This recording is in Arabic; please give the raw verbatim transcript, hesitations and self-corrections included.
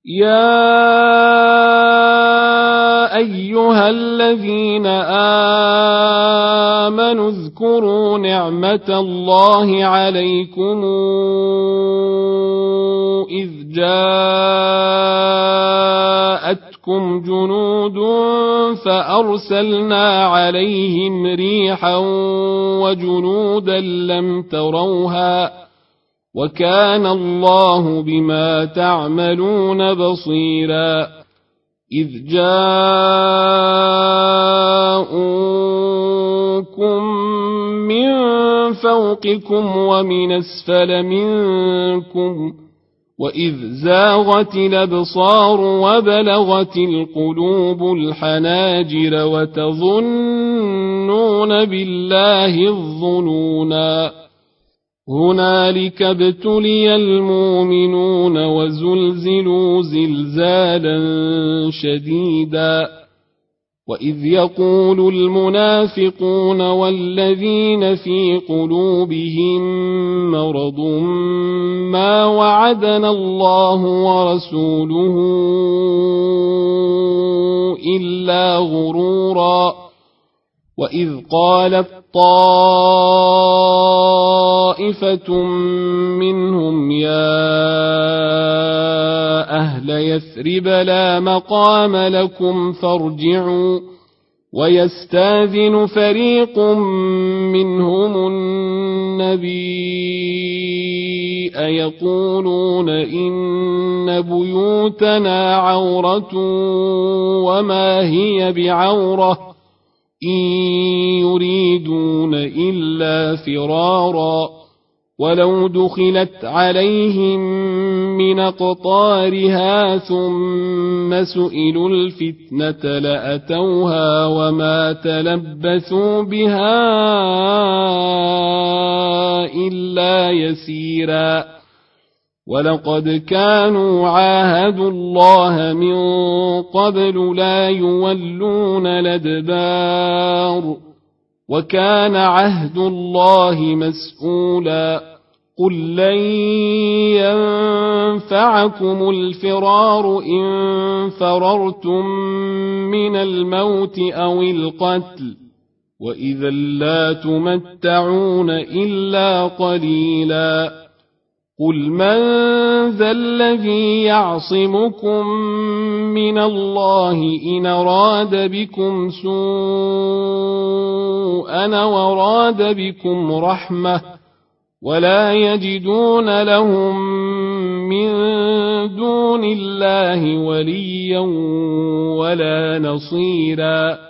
يا أيها الذين آمنوا اذكروا نعمة الله عليكم إذ جاءتكم جنود فأرسلنا عليهم ريحا وجنودا لم تروها وكان الله بما تعملون بصيرا إذ جاءوكم من فوقكم ومن أسفل منكم وإذ زاغت الأبصار وبلغت القلوب الحناجر وتظنون بالله الظنونا هنالك ابتلي المؤمنون وزلزلوا زلزالا شديدا وإذ يقول المنافقون والذين في قلوبهم مرض ما وعدنا الله ورسوله إلا غرورا وإذ قالت طائفة منهم يا أهل يثرب لا مقام لكم فارجعوا ويستاذن فريق منهم النبي يقولون إن بيوتنا عورة وما هي بعورة إن يريدون إلا فرارا ولو دخلت عليهم من أقطارها ثم سئلوا الفتنة لأتوها وما تلبثوا بها إلا يسيرا ولقد كانوا عاهدوا الله من قبل لا يولون الأدبار وكان عهد الله مسؤولا قل لن ينفعكم الفرار إن فررتم من الموت أو القتل وإذا لا تمتعون إلا قليلا قل من ذا الذي يعصمكم من الله إن أراد بكم سوءا وراد بكم رحمة ولا يجدون لهم من دون الله وليا ولا نصيرا